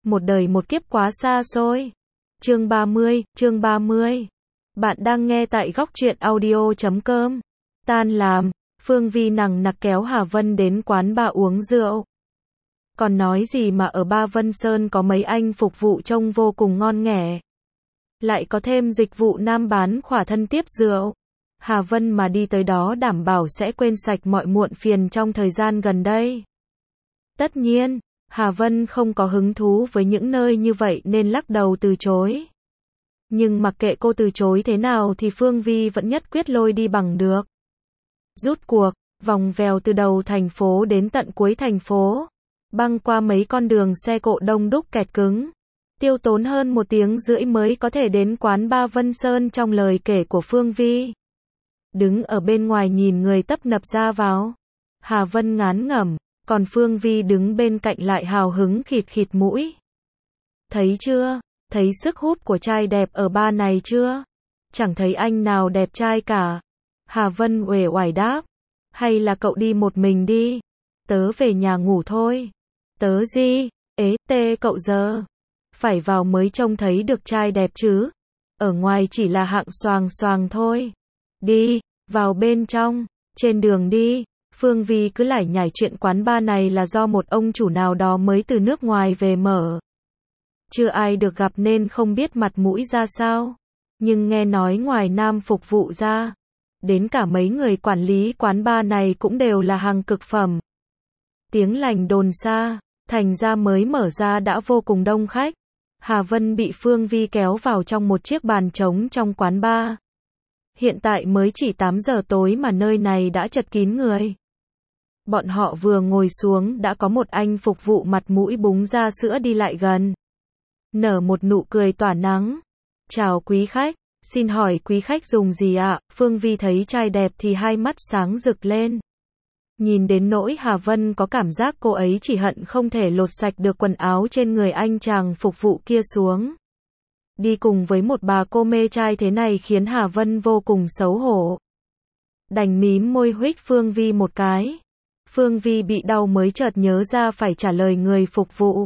một đời một kiếp quá xa xôi. Chương 30. Bạn đang nghe tại góc truyện audio.com. Tan làm, Phương Vi nằng nặc kéo Hà Vân đến quán bar uống rượu. Còn nói gì mà ở Ba Vân Sơn có mấy anh phục vụ trông vô cùng ngon nghẻ. Lại có thêm dịch vụ nam bán khỏa thân tiếp rượu. Hà Vân mà đi tới đó đảm bảo sẽ quên sạch mọi muộn phiền trong thời gian gần đây. Tất nhiên, Hà Vân không có hứng thú với những nơi như vậy nên lắc đầu từ chối. Nhưng mặc kệ cô từ chối thế nào thì Phương Vi vẫn nhất quyết lôi đi bằng được. Rút cuộc, vòng vèo từ đầu thành phố đến tận cuối thành phố. Băng qua mấy con đường xe cộ đông đúc kẹt cứng. Tiêu tốn hơn 1 tiếng rưỡi mới có thể đến quán Ba Vân Sơn trong lời kể của Phương Vi. Đứng ở bên ngoài nhìn người tấp nập ra vào. Hà Vân ngán ngẩm, còn Phương Vi đứng bên cạnh lại hào hứng khịt khịt mũi. Thấy chưa? Thấy sức hút của trai đẹp ở bar này chưa? Chẳng thấy anh nào đẹp trai cả. Hà Vân uể oải đáp. Hay là cậu đi một mình đi? Tớ về nhà ngủ thôi. Tớ gì? Ế tê cậu giờ. Phải vào mới trông thấy được trai đẹp chứ. Ở ngoài chỉ là hạng xoàng xoàng thôi. Đi, vào bên trong. Trên đường đi, Phương Vi cứ lải nhải chuyện quán bar này là do một ông chủ nào đó mới từ nước ngoài về mở. Chưa ai được gặp nên không biết mặt mũi ra sao. Nhưng nghe nói ngoài nam phục vụ ra, đến cả mấy người quản lý quán bar này cũng đều là hàng cực phẩm. Tiếng lành đồn xa, thành ra mới mở ra đã vô cùng đông khách. Hà Vân bị Phương Vi kéo vào trong một chiếc bàn trống trong quán bar. Hiện tại mới chỉ 8 giờ tối mà nơi này đã chật kín người. Bọn họ vừa ngồi xuống đã có một anh phục vụ mặt mũi búng ra sữa đi lại gần. Nở một nụ cười tỏa nắng. Chào quý khách, xin hỏi quý khách dùng gì ạ? Phương Vi thấy trai đẹp thì hai mắt sáng rực lên. Nhìn đến nỗi Hà Vân có cảm giác cô ấy chỉ hận không thể lột sạch được quần áo trên người anh chàng phục vụ kia xuống. Đi cùng với một bà cô mê trai thế này khiến Hà Vân vô cùng xấu hổ. Đành mím môi huých Phương Vi một cái. Phương Vi bị đau mới chợt nhớ ra phải trả lời người phục vụ.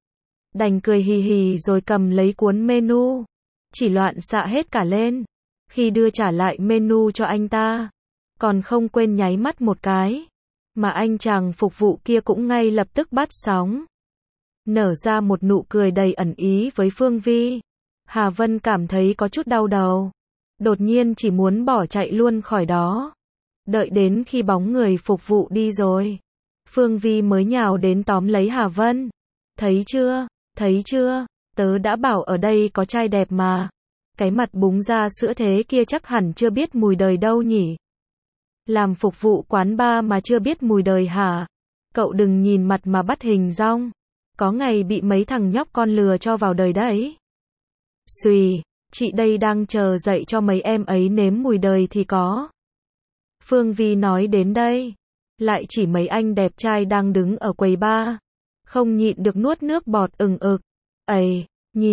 Đành cười hì hì rồi cầm lấy cuốn menu. Chỉ loạn xạ hết cả lên. Khi đưa trả lại menu cho anh ta, còn không quên nháy mắt một cái. Mà anh chàng phục vụ kia cũng ngay lập tức bắt sóng. Nở ra một nụ cười đầy ẩn ý với Phương Vi. Hà Vân cảm thấy có chút đau đầu. Đột nhiên chỉ muốn bỏ chạy luôn khỏi đó. Đợi đến khi bóng người phục vụ đi rồi, Phương Vi mới nhào đến tóm lấy Hà Vân. Thấy chưa, tớ đã bảo ở đây có trai đẹp mà. Cái mặt búng ra sữa thế kia chắc hẳn chưa biết mùi đời đâu nhỉ. Làm phục vụ quán bar mà chưa biết mùi đời hả? Cậu đừng nhìn mặt mà bắt hình dong. Có ngày bị mấy thằng nhóc con lừa cho vào đời đấy. Xùy, chị đây đang chờ dạy cho mấy em ấy nếm mùi đời thì có. Phương Vi nói đến đây, lại chỉ mấy anh đẹp trai đang đứng ở quầy bar. Không nhịn được nuốt nước bọt ừng ực. Ây,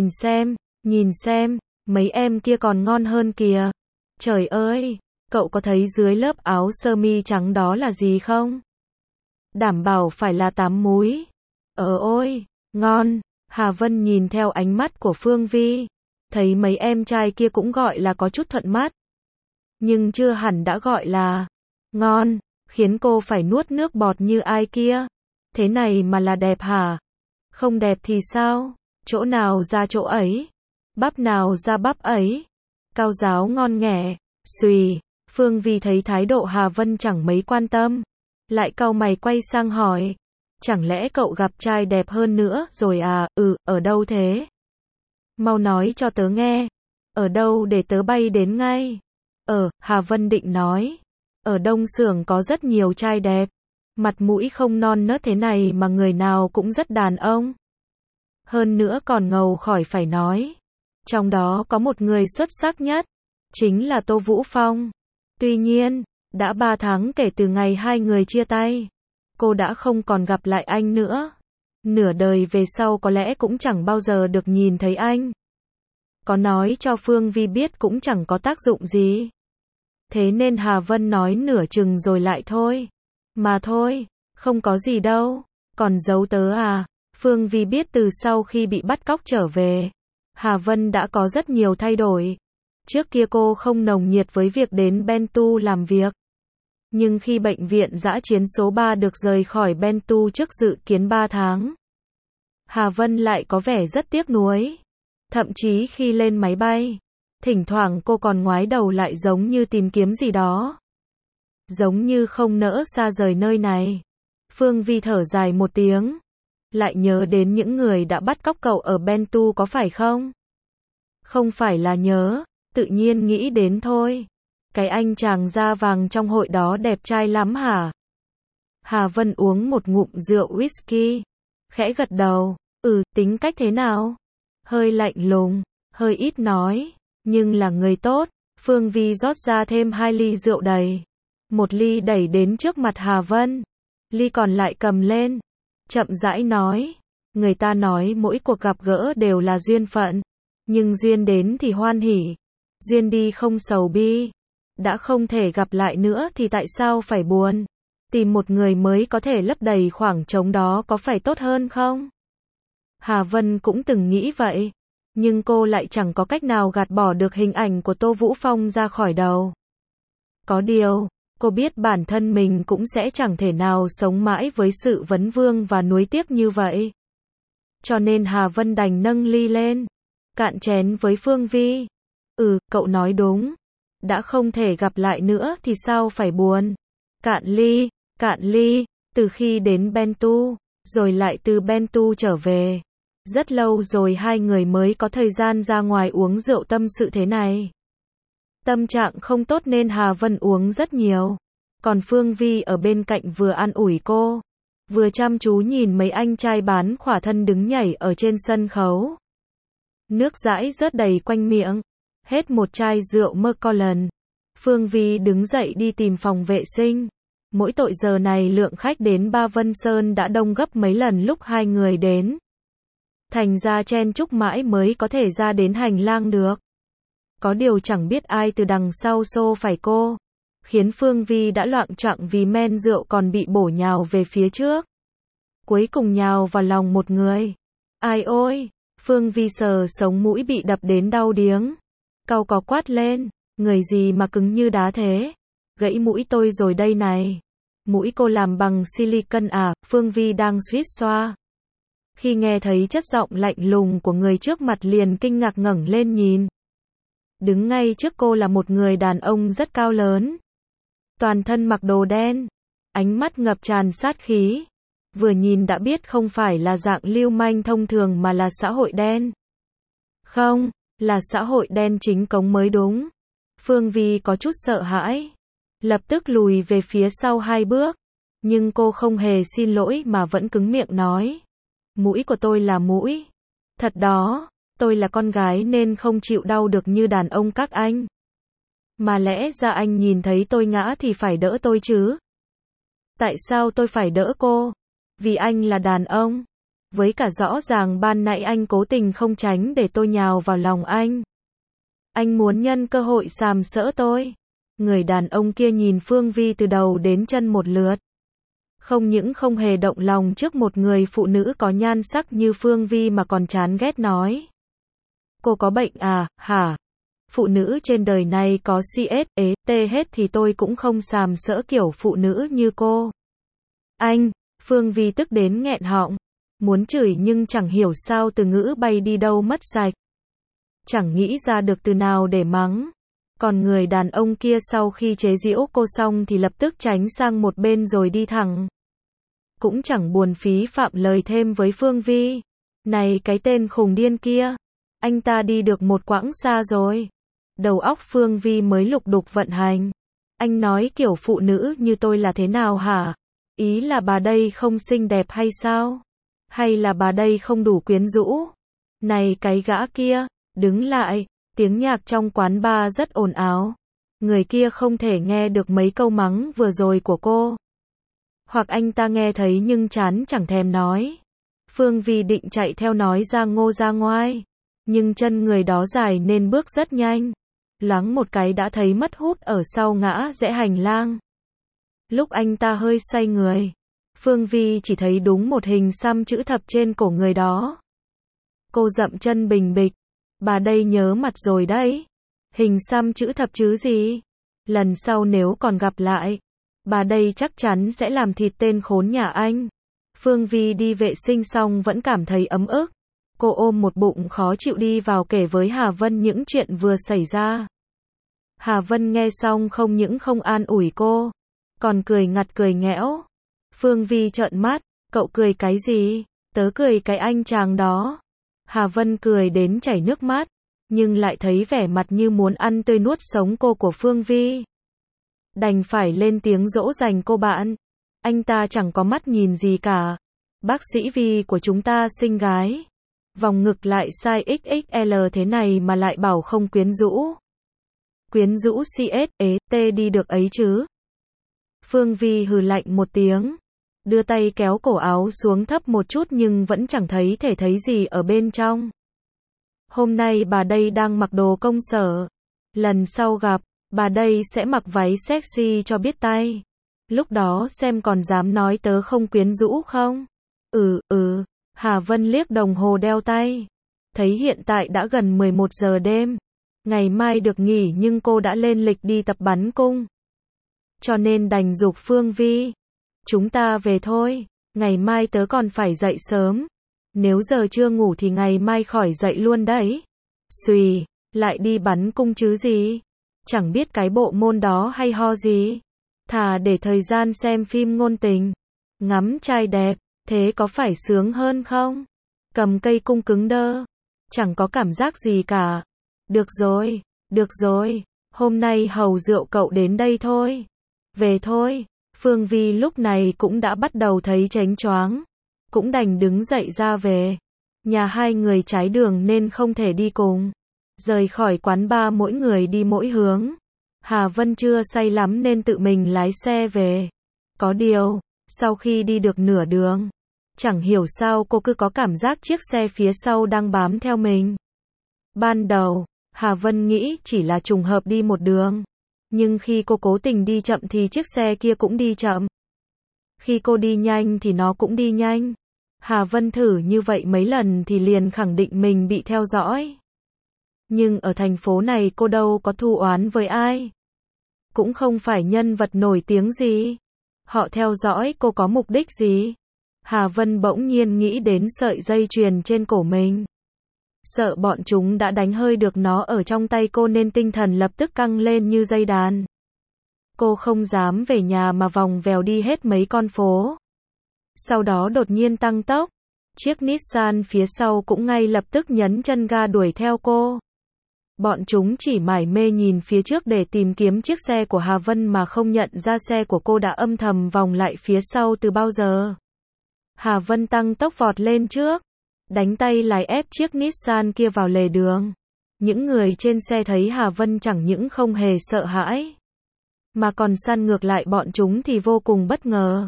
nhìn xem, mấy em kia còn ngon hơn kìa. Trời ơi, cậu có thấy dưới lớp áo sơ mi trắng đó là gì không? Đảm bảo phải là 8 múi. Ôi, ngon. Hà Vân nhìn theo ánh mắt của Phương Vi, thấy mấy em trai kia cũng gọi là có chút thuận mắt. Nhưng chưa hẳn đã gọi là ngon, khiến cô phải nuốt nước bọt như ai kia. Thế này mà là đẹp hả? Không đẹp thì sao? Chỗ nào ra chỗ ấy? Bắp nào ra bắp ấy? Cao giáo ngon nghẻ. Xùy, Phương Vi thấy thái độ Hà Vân chẳng mấy quan tâm. Lại cau mày quay sang hỏi. Chẳng lẽ cậu gặp trai đẹp hơn nữa rồi à? Ở đâu thế? Mau nói cho tớ nghe. Ở đâu để tớ bay đến ngay? Hà Vân định nói. Ở Đông Xưởng có rất nhiều trai đẹp. Mặt mũi không non nớt thế này mà người nào cũng rất đàn ông. Hơn nữa còn ngầu khỏi phải nói. Trong đó có một người xuất sắc nhất. Chính là Tô Vũ Phong. Tuy nhiên, đã 3 tháng kể từ ngày hai người chia tay. Cô đã không còn gặp lại anh nữa. Nửa đời về sau có lẽ cũng chẳng bao giờ được nhìn thấy anh. Có nói cho Phương Vi biết cũng chẳng có tác dụng gì. Thế nên Hà Vân nói nửa chừng rồi lại thôi. Mà thôi, không có gì đâu. Còn giấu tớ à? Phương Vi biết từ sau khi bị bắt cóc trở về, Hà Vân đã có rất nhiều thay đổi. Trước kia cô không nồng nhiệt với việc đến Bentu làm việc. Nhưng khi bệnh viện dã chiến số 3 được rời khỏi Bentu trước dự kiến 3 tháng, Hà Vân lại có vẻ rất tiếc nuối. Thậm chí khi lên máy bay, thỉnh thoảng cô còn ngoái đầu lại giống như tìm kiếm gì đó. Giống như không nỡ xa rời nơi này. Phương Vi thở dài một tiếng. Lại nhớ đến những người đã bắt cóc cậu ở Bentu có phải không? Không phải là nhớ, tự nhiên nghĩ đến thôi. Cái anh chàng da vàng trong hội đó đẹp trai lắm hả? Hà Vân uống một ngụm rượu whisky. Khẽ gật đầu. Tính cách thế nào? Hơi lạnh lùng, hơi ít nói, nhưng là người tốt. Phương Vi rót ra thêm 2 ly rượu đầy. Một ly đẩy đến trước mặt Hà Vân. Ly còn lại cầm lên. Chậm rãi nói. Người ta nói mỗi cuộc gặp gỡ đều là duyên phận. Nhưng duyên đến thì hoan hỉ. Duyên đi không sầu bi. Đã không thể gặp lại nữa thì tại sao phải buồn? Tìm một người mới có thể lấp đầy khoảng trống đó có phải tốt hơn không? Hà Vân cũng từng nghĩ vậy. Nhưng cô lại chẳng có cách nào gạt bỏ được hình ảnh của Tô Vũ Phong ra khỏi đầu. Có điều, cô biết bản thân mình cũng sẽ chẳng thể nào sống mãi với sự vấn vương và nuối tiếc như vậy. Cho nên Hà Vân đành nâng ly lên, cạn chén với Phương Vi. Cậu nói đúng. Đã không thể gặp lại nữa thì sao phải buồn. Cạn ly, từ khi đến Bentu, rồi lại từ Bentu trở về. Rất lâu rồi hai người mới có thời gian ra ngoài uống rượu tâm sự thế này. Tâm trạng không tốt nên Hà Vân uống rất nhiều. Còn Phương Vi ở bên cạnh vừa an ủi cô, vừa chăm chú nhìn mấy anh trai bán khỏa thân đứng nhảy ở trên sân khấu. Nước dãi rớt đầy quanh miệng. Hết một chai rượu Macallan. Phương Vi đứng dậy đi tìm phòng vệ sinh. Mỗi tội giờ này lượng khách đến Ba Vân Sơn đã đông gấp mấy lần lúc hai người đến. Thành ra chen chúc mãi mới có thể ra đến hành lang được. Có điều chẳng biết ai từ đằng sau xô phải cô, khiến Phương Vi đã loạng choạng vì men rượu còn bị bổ nhào về phía trước. Cuối cùng nhào vào lòng một người. Ai ôi, Phương Vi sờ sống mũi bị đập đến đau điếng. Cau có quát lên, người gì mà cứng như đá thế? Gãy mũi tôi rồi đây này. Mũi cô làm bằng silicon à? Phương Vi đang suýt xoa. Khi nghe thấy chất giọng lạnh lùng của người trước mặt liền kinh ngạc ngẩng lên nhìn. Đứng ngay trước cô là một người đàn ông rất cao lớn. Toàn thân mặc đồ đen. Ánh mắt ngập tràn sát khí. Vừa nhìn đã biết không phải là dạng lưu manh thông thường mà là xã hội đen. Không, là xã hội đen chính cống mới đúng. Phương Vi có chút sợ hãi. Lập tức lùi về phía sau 2 bước. Nhưng cô không hề xin lỗi mà vẫn cứng miệng nói. Mũi của tôi là mũi. Thật đó, tôi là con gái nên không chịu đau được như đàn ông các anh. Mà lẽ ra anh nhìn thấy tôi ngã thì phải đỡ tôi chứ. Tại sao tôi phải đỡ cô? Vì anh là đàn ông. Với cả rõ ràng ban nãy anh cố tình không tránh để tôi nhào vào lòng anh. Anh muốn nhân cơ hội sàm sỡ tôi. Người đàn ông kia nhìn Phương Vi từ đầu đến chân một lượt. Không những không hề động lòng trước một người phụ nữ có nhan sắc như Phương Vi mà còn chán ghét nói. Cô có bệnh à, hả? Phụ nữ trên đời này có CST hết thì tôi cũng không sàm sỡ kiểu phụ nữ như cô. Anh, Phương Vi tức đến nghẹn họng. Muốn chửi nhưng chẳng hiểu sao từ ngữ bay đi đâu mất sạch. Chẳng nghĩ ra được từ nào để mắng. Còn người đàn ông kia sau khi chế giễu cô xong thì lập tức tránh sang một bên rồi đi thẳng. Cũng chẳng buồn phí phạm lời thêm với Phương Vi. Này cái tên khùng điên kia. Anh ta đi được một quãng xa rồi. Đầu óc Phương Vi mới lục đục vận hành. Anh nói kiểu phụ nữ như tôi là thế nào hả? Ý là bà đây không xinh đẹp hay sao? Hay là bà đây không đủ quyến rũ? Này cái gã kia, đứng lại. Tiếng nhạc trong quán bar rất ồn ào. Người kia không thể nghe được mấy câu mắng vừa rồi của cô. Hoặc anh ta nghe thấy nhưng chán chẳng thèm nói. Phương Vi định chạy theo nói ra ngô ra ngoai. Nhưng chân người đó dài nên bước rất nhanh. Loáng một cái đã thấy mất hút ở sau ngã rẽ hành lang. Lúc anh ta hơi xoay người, Phương Vi chỉ thấy đúng một hình xăm chữ thập trên cổ người đó. Cô dậm chân bình bịch. Bà đây nhớ mặt rồi đấy. Hình xăm chữ thập chứ gì? Lần sau nếu còn gặp lại, bà đây chắc chắn sẽ làm thịt tên khốn nhà anh. Phương Vi đi vệ sinh xong vẫn cảm thấy ấm ức. Cô ôm một bụng khó chịu đi vào kể với Hà Vân những chuyện vừa xảy ra. Hà Vân nghe xong không những không an ủi cô, còn cười ngặt cười nghẽo. Phương Vi trợn mắt, cậu cười cái gì? Tớ cười cái anh chàng đó. Hà Vân cười đến chảy nước mắt, nhưng lại thấy vẻ mặt như muốn ăn tươi nuốt sống cô của Phương Vi. Đành phải lên tiếng dỗ dành cô bạn. Anh ta chẳng có mắt nhìn gì cả. Bác sĩ Vi của chúng ta xinh gái. Vòng ngực lại size XXL thế này mà lại bảo không quyến rũ. Quyến rũ CST đi được ấy chứ. Phương Vi hừ lạnh một tiếng, đưa tay kéo cổ áo xuống thấp một chút nhưng vẫn chẳng thấy thể thấy gì ở bên trong. Hôm nay bà đây đang mặc đồ công sở. Lần sau gặp, bà đây sẽ mặc váy sexy cho biết tay. Lúc đó xem còn dám nói tớ không quyến rũ không? Hà Vân liếc đồng hồ đeo tay. Thấy hiện tại đã gần 11 giờ đêm. Ngày mai được nghỉ nhưng cô đã lên lịch đi tập bắn cung. Cho nên đành giục Phương Vi. Chúng ta về thôi. Ngày mai tớ còn phải dậy sớm. Nếu giờ chưa ngủ thì ngày mai khỏi dậy luôn đấy. Xùi, lại đi bắn cung chứ gì. Chẳng biết cái bộ môn đó hay ho gì. Thà để thời gian xem phim ngôn tình. Ngắm trai đẹp. Thế có phải sướng hơn không? Cầm cây cung cứng đơ. Chẳng có cảm giác gì cả. Được rồi. Hôm nay hầu rượu cậu đến đây thôi. Về thôi. Phương Vi lúc này cũng đã bắt đầu thấy chánh choáng. Cũng đành đứng dậy ra về. Nhà hai người trái đường nên không thể đi cùng. Rời khỏi quán bar mỗi người đi mỗi hướng. Hà Vân chưa say lắm nên tự mình lái xe về. Có điều, sau khi đi được nửa đường, chẳng hiểu sao cô cứ có cảm giác chiếc xe phía sau đang bám theo mình. Ban đầu, Hà Vân nghĩ chỉ là trùng hợp đi một đường. Nhưng khi cô cố tình đi chậm thì chiếc xe kia cũng đi chậm. Khi cô đi nhanh thì nó cũng đi nhanh. Hà Vân thử như vậy mấy lần thì liền khẳng định mình bị theo dõi. Nhưng ở thành phố này cô đâu có thù oán với ai. Cũng không phải nhân vật nổi tiếng gì. Họ theo dõi cô có mục đích gì? Hà Vân bỗng nhiên nghĩ đến sợi dây chuyền trên cổ mình. Sợ bọn chúng đã đánh hơi được nó ở trong tay cô nên tinh thần lập tức căng lên như dây đàn. Cô không dám về nhà mà vòng vèo đi hết mấy con phố. Sau đó đột nhiên tăng tốc. Chiếc Nissan phía sau cũng ngay lập tức nhấn chân ga đuổi theo cô. Bọn chúng chỉ mải mê nhìn phía trước để tìm kiếm chiếc xe của Hà Vân mà không nhận ra xe của cô đã âm thầm vòng lại phía sau từ bao giờ. Hà Vân tăng tốc vọt lên trước, đánh tay lái ép chiếc Nissan kia vào lề đường. Những người trên xe thấy Hà Vân chẳng những không hề sợ hãi, mà còn săn ngược lại bọn chúng thì vô cùng bất ngờ.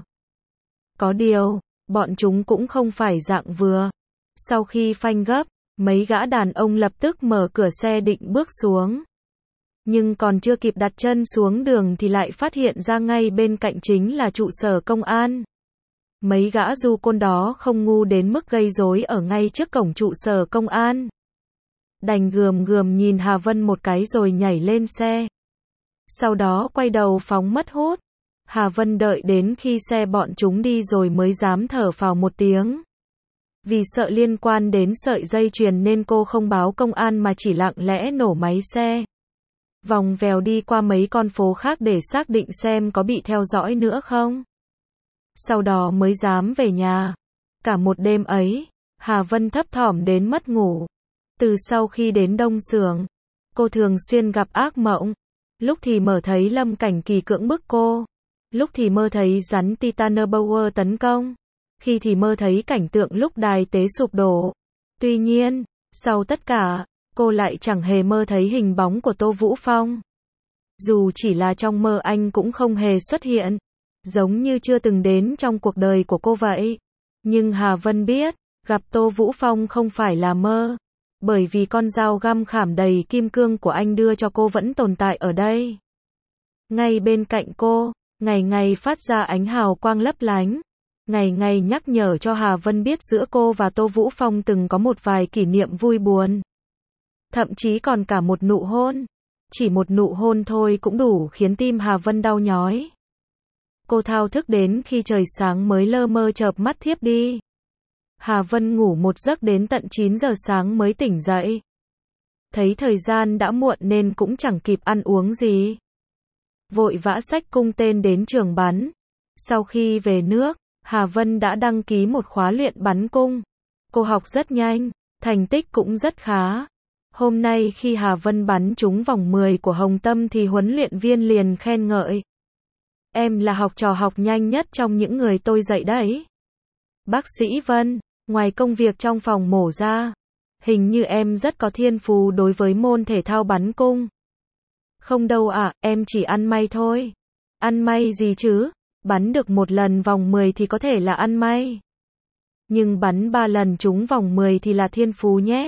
Có điều, bọn chúng cũng không phải dạng vừa. Sau khi phanh gấp, mấy gã đàn ông lập tức mở cửa xe định bước xuống. Nhưng còn chưa kịp đặt chân xuống đường thì lại phát hiện ra ngay bên cạnh chính là trụ sở công an. Mấy gã du côn đó không ngu đến mức gây rối ở ngay trước cổng trụ sở công an. Đành gườm nhìn Hà Vân một cái rồi nhảy lên xe. Sau đó quay đầu phóng mất hút. Hà Vân đợi đến khi xe bọn chúng đi rồi mới dám thở phào một tiếng. Vì sợ liên quan đến sợi dây chuyền nên cô không báo công an mà chỉ lặng lẽ nổ máy xe. Vòng vèo đi qua mấy con phố khác để xác định xem có bị theo dõi nữa không. Sau đó mới dám về nhà. Cả một đêm ấy, Hà Vân thấp thỏm đến mất ngủ. Từ sau khi đến Đông Xưởng, cô thường xuyên gặp ác mộng. Lúc thì mơ thấy Lâm Cảnh Kỳ cưỡng bức cô. Lúc thì mơ thấy rắn Titanoboa tấn công. Khi thì mơ thấy cảnh tượng lúc đài tế sụp đổ. Tuy nhiên, sau tất cả, cô lại chẳng hề mơ thấy hình bóng của Tô Vũ Phong. Dù chỉ là trong mơ anh cũng không hề xuất hiện. Giống như chưa từng đến trong cuộc đời của cô vậy. Nhưng Hà Vân biết, gặp Tô Vũ Phong không phải là mơ. Bởi vì con dao găm khảm đầy kim cương của anh đưa cho cô vẫn tồn tại ở đây. Ngay bên cạnh cô, ngày ngày phát ra ánh hào quang lấp lánh. Ngày ngày nhắc nhở cho Hà Vân biết giữa cô và Tô Vũ Phong từng có một vài kỷ niệm vui buồn. Thậm chí còn cả một nụ hôn. Chỉ một nụ hôn thôi cũng đủ khiến tim Hà Vân đau nhói. Cô thao thức đến khi trời sáng mới lơ mơ chợp mắt thiếp đi. Hà Vân ngủ một giấc đến tận 9 giờ sáng mới tỉnh dậy. Thấy thời gian đã muộn nên cũng chẳng kịp ăn uống gì. Vội vã xách cung tên đến trường bắn. Sau khi về nước, Hà Vân đã đăng ký một khóa luyện bắn cung. Cô học rất nhanh, thành tích cũng rất khá. Hôm nay khi Hà Vân bắn trúng vòng 10 của Hồng Tâm thì huấn luyện viên liền khen ngợi. Em là học trò học nhanh nhất trong những người tôi dạy đấy. Bác sĩ Vân, ngoài công việc trong phòng mổ ra, hình như em rất có thiên phú đối với môn thể thao bắn cung. Không đâu ạ, em chỉ ăn may thôi. Ăn may gì chứ? Bắn được một lần vòng 10 thì có thể là ăn may. Nhưng bắn 3 lần trúng vòng 10 thì là thiên phú nhé.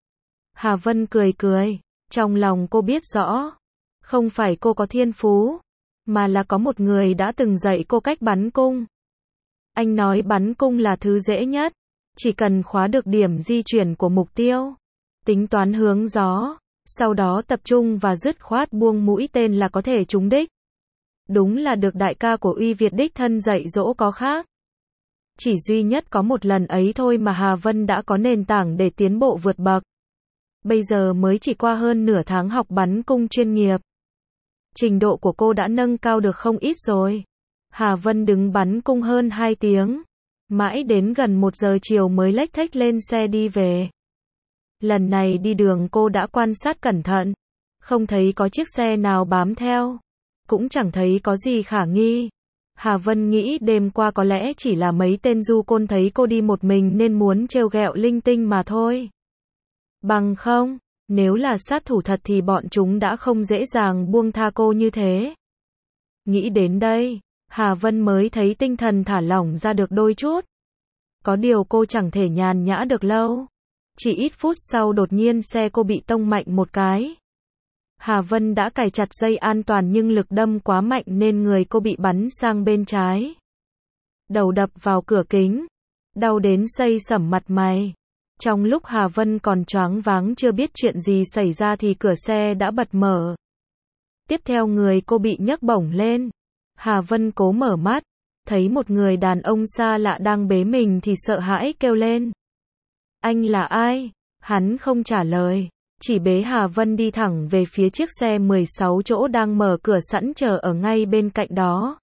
Hà Vân cười cười, trong lòng cô biết rõ. Không phải cô có thiên phú, mà là có một người đã từng dạy cô cách bắn cung. Anh nói bắn cung là thứ dễ nhất. Chỉ cần khóa được điểm di chuyển của mục tiêu, tính toán hướng gió, sau đó tập trung và dứt khoát buông mũi tên là có thể trúng đích. Đúng là được đại ca của Uy Việt đích thân dạy dỗ có khác. Chỉ duy nhất có một lần ấy thôi mà Hà Vân đã có nền tảng để tiến bộ vượt bậc. Bây giờ mới chỉ qua hơn nửa tháng học bắn cung chuyên nghiệp. Trình độ của cô đã nâng cao được không ít rồi. Hà Vân đứng bắn cung hơn 2 tiếng. Mãi đến gần 1 giờ chiều mới lếch thếch lên xe đi về. Lần này đi đường cô đã quan sát cẩn thận. Không thấy có chiếc xe nào bám theo. Cũng chẳng thấy có gì khả nghi. Hà Vân nghĩ đêm qua có lẽ chỉ là mấy tên du côn thấy cô đi một mình nên muốn trêu ghẹo linh tinh mà thôi. Bằng không, nếu là sát thủ thật thì bọn chúng đã không dễ dàng buông tha cô như thế. Nghĩ đến đây, Hà Vân mới thấy tinh thần thả lỏng ra được đôi chút. Có điều cô chẳng thể nhàn nhã được lâu. Chỉ ít phút sau đột nhiên xe cô bị tông mạnh một cái. Hà Vân đã cài chặt dây an toàn nhưng lực đâm quá mạnh nên người cô bị bắn sang bên trái. Đầu đập vào cửa kính. Đau đến xây sẩm mặt mày. Trong lúc Hà Vân còn choáng váng chưa biết chuyện gì xảy ra thì cửa xe đã bật mở. Tiếp theo người cô bị nhấc bổng lên. Hà Vân cố mở mắt. Thấy một người đàn ông xa lạ đang bế mình thì sợ hãi kêu lên. Anh là ai? Hắn không trả lời. Chỉ bế Hà Vân đi thẳng về phía chiếc xe 16 chỗ đang mở cửa sẵn chờ ở ngay bên cạnh đó.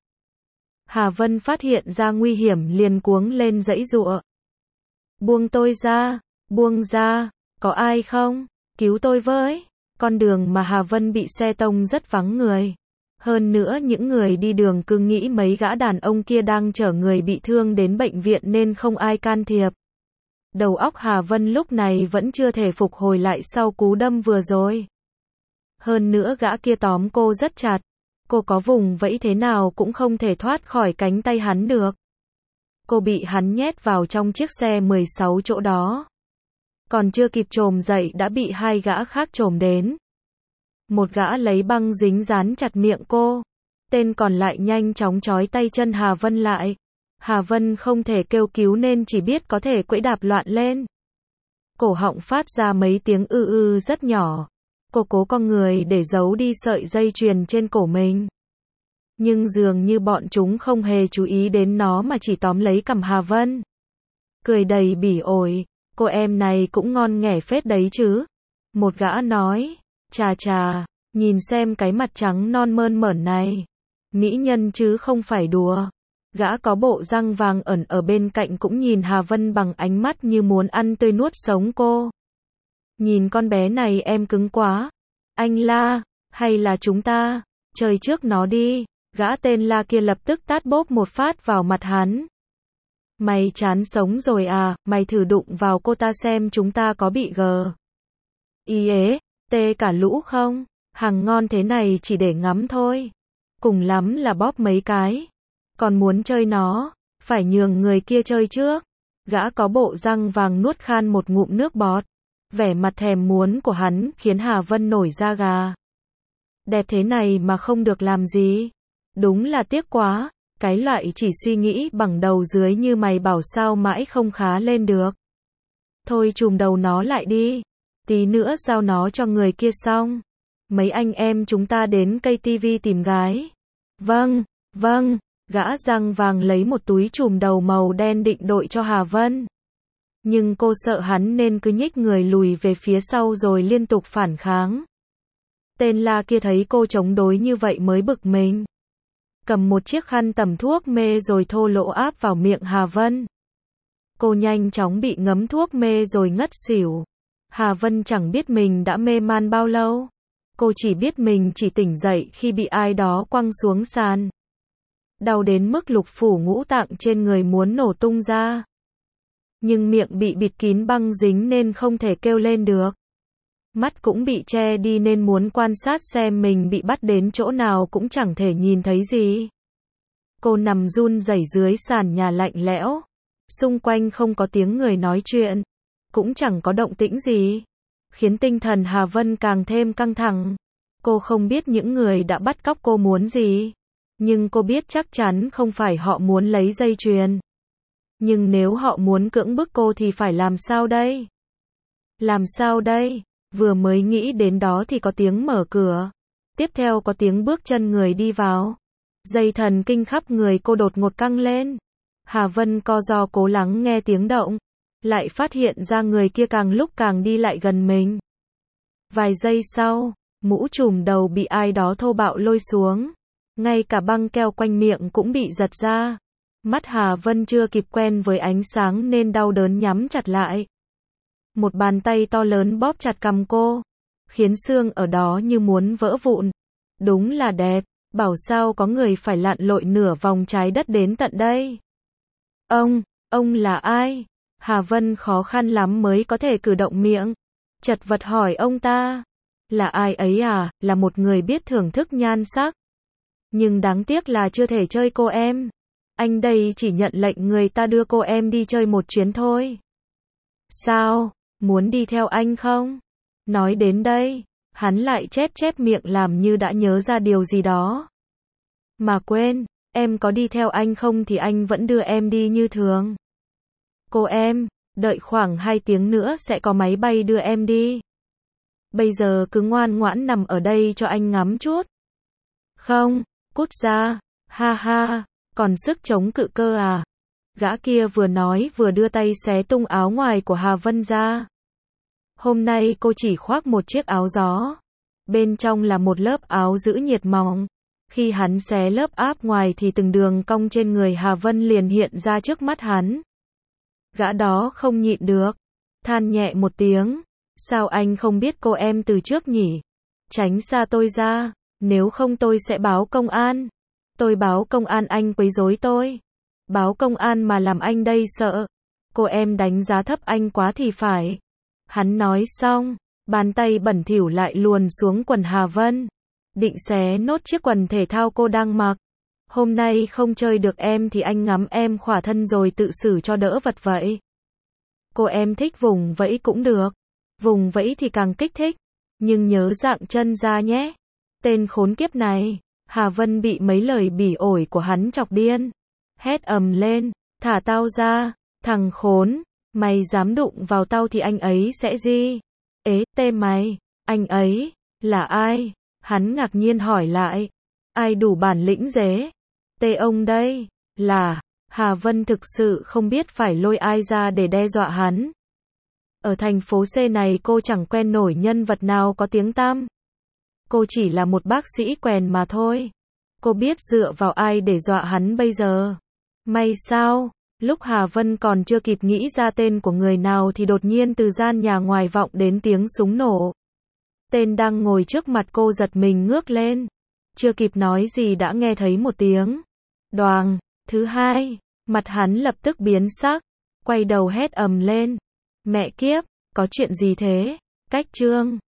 Hà Vân phát hiện ra nguy hiểm liền cuống lên giãy giụa. Buông tôi ra, buông ra, có ai không? Cứu tôi với. Con đường mà Hà Vân bị xe tông rất vắng người. Hơn nữa những người đi đường cứ nghĩ mấy gã đàn ông kia đang chở người bị thương đến bệnh viện nên không ai can thiệp. Đầu óc Hà Vân lúc này vẫn chưa thể phục hồi lại sau cú đâm vừa rồi. Hơn nữa gã kia tóm cô rất chặt. Cô có vùng vẫy thế nào cũng không thể thoát khỏi cánh tay hắn được. Cô bị hắn nhét vào trong chiếc xe 16 chỗ đó. Còn chưa kịp chồm dậy đã bị 2 gã khác chồm đến. Một gã lấy băng dính dán chặt miệng cô. Tên còn lại nhanh chóng trói tay chân Hà Vân lại. Hà Vân không thể kêu cứu nên chỉ biết có thể quẫy đạp loạn lên. Cổ họng phát ra mấy tiếng ư ư rất nhỏ. Cô cố cong người để giấu đi sợi dây chuyền trên cổ mình. Nhưng dường như bọn chúng không hề chú ý đến nó mà chỉ tóm lấy cằm Hà Vân. Cười đầy bỉ ổi, cô em này cũng ngon nghẻ phết đấy chứ. Một gã nói, chà chà, nhìn xem cái mặt trắng non mơn mởn này. Mỹ nhân chứ không phải đùa. Gã có bộ răng vàng ẩn ở bên cạnh cũng nhìn Hà Vân bằng ánh mắt như muốn ăn tươi nuốt sống cô. Nhìn con bé này em cứng quá. Anh La, hay là chúng ta chơi trước nó đi. Gã tên La kia lập tức tát bốp một phát vào mặt hắn. Mày chán sống rồi à, mày thử đụng vào cô ta xem chúng ta có bị gờ. Ý ế, tê cả lũ không? Hàng ngon thế này chỉ để ngắm thôi. Cùng lắm là bóp mấy cái. Còn muốn chơi nó, phải nhường người kia chơi trước. Gã có bộ răng vàng nuốt khan một ngụm nước bọt. Vẻ mặt thèm muốn của hắn khiến Hà Vân nổi da gà. Đẹp thế này mà không được làm gì. Đúng là tiếc quá. Cái loại chỉ suy nghĩ bằng đầu dưới như mày bảo sao mãi không khá lên được. Thôi chùm đầu nó lại đi. Tí nữa giao nó cho người kia xong. Mấy anh em chúng ta đến cây tivi tìm gái. Vâng, vâng. Gã răng vàng lấy một túi chùm đầu màu đen định đội cho Hà Vân. Nhưng cô sợ hắn nên cứ nhích người lùi về phía sau rồi liên tục phản kháng. Tên la kia thấy cô chống đối như vậy mới bực mình. Cầm một chiếc khăn tẩm thuốc mê rồi thô lỗ áp vào miệng Hà Vân. Cô nhanh chóng bị ngấm thuốc mê rồi ngất xỉu. Hà Vân chẳng biết mình đã mê man bao lâu. Cô chỉ biết mình chỉ tỉnh dậy khi bị ai đó quăng xuống sàn. Đau đến mức lục phủ ngũ tạng trên người muốn nổ tung ra. Nhưng miệng bị bịt kín băng dính nên không thể kêu lên được. Mắt cũng bị che đi nên muốn quan sát xem mình bị bắt đến chỗ nào cũng chẳng thể nhìn thấy gì. Cô nằm run rẩy dưới sàn nhà lạnh lẽo. Xung quanh không có tiếng người nói chuyện. Cũng chẳng có động tĩnh gì. Khiến tinh thần Hà Vân càng thêm căng thẳng. Cô không biết những người đã bắt cóc cô muốn gì. Nhưng cô biết chắc chắn không phải họ muốn lấy dây chuyền. Nhưng nếu họ muốn cưỡng bức cô thì phải làm sao đây? Làm sao đây? Vừa mới nghĩ đến đó thì có tiếng mở cửa. Tiếp theo có tiếng bước chân người đi vào. Dây thần kinh khắp người cô đột ngột căng lên. Hà Vân co ro cố lắng nghe tiếng động. Lại phát hiện ra người kia càng lúc càng đi lại gần mình. Vài giây sau, mũ trùm đầu bị ai đó thô bạo lôi xuống. Ngay cả băng keo quanh miệng cũng bị giật ra. Mắt Hà Vân chưa kịp quen với ánh sáng nên đau đớn nhắm chặt lại. Một bàn tay to lớn bóp chặt cằm cô, khiến xương ở đó như muốn vỡ vụn. Đúng là đẹp, bảo sao có người phải lặn lội nửa vòng trái đất đến tận đây. Ông là ai? Hà Vân khó khăn lắm mới có thể cử động miệng. Chật vật hỏi ông ta. Là ai ấy à? Là một người biết thưởng thức nhan sắc. Nhưng đáng tiếc là chưa thể chơi cô em. Anh đây chỉ nhận lệnh người ta đưa cô em đi chơi một chuyến thôi. Sao? Muốn đi theo anh không? Nói đến đây, hắn lại chép miệng làm như đã nhớ ra điều gì đó. Mà quên, em có đi theo anh không thì anh vẫn đưa em đi như thường. Cô em, đợi khoảng 2 tiếng nữa sẽ có máy bay đưa em đi. Bây giờ cứ ngoan ngoãn nằm ở đây cho anh ngắm chút. Không, cút ra, ha ha, còn sức chống cự cơ à? Gã kia vừa nói vừa đưa tay xé tung áo ngoài của Hà Vân ra. Hôm nay cô chỉ khoác một chiếc áo gió. Bên trong là một lớp áo giữ nhiệt mỏng. Khi hắn xé lớp áp ngoài thì từng đường cong trên người Hà Vân liền hiện ra trước mắt hắn. Gã đó không nhịn được. Than nhẹ một tiếng. Sao anh không biết cô em từ trước nhỉ? Tránh xa tôi ra. Nếu không tôi sẽ báo công an. Tôi báo công an anh quấy rối tôi. Báo công an mà làm anh đây sợ. Cô em đánh giá thấp anh quá thì phải. Hắn nói xong, bàn tay bẩn thỉu lại luồn xuống quần Hà Vân. Định xé nốt chiếc quần thể thao cô đang mặc. Hôm nay không chơi được em thì anh ngắm em khỏa thân rồi tự xử cho đỡ vật vậy. Cô em thích vùng vẫy cũng được. Vùng vẫy thì càng kích thích. Nhưng nhớ dạng chân ra nhé. Tên khốn kiếp này. Hà Vân bị mấy lời bỉ ổi của hắn chọc điên. Hét ầm lên. Thả tao ra. Thằng khốn. Mày dám đụng vào tao thì anh ấy sẽ gì? Ế, tê mày. Anh ấy. Là ai? Hắn ngạc nhiên hỏi lại. Ai đủ bản lĩnh dế? Tê ông đây. Là. Hà Vân thực sự không biết phải lôi ai ra để đe dọa hắn. Ở thành phố C này cô chẳng quen nổi nhân vật nào có tiếng tăm. Cô chỉ là một bác sĩ quèn mà thôi. Cô biết dựa vào ai để dọa hắn bây giờ. May sao? Lúc Hà Vân còn chưa kịp nghĩ ra tên của người nào thì đột nhiên từ gian nhà ngoài vọng đến tiếng súng nổ. Tên đang ngồi trước mặt cô giật mình ngước lên. Chưa kịp nói gì đã nghe thấy một tiếng. Đoàng. Thứ hai. Mặt hắn lập tức biến sắc. Quay đầu hét ầm lên. Mẹ kiếp, có chuyện gì thế? Cách trương.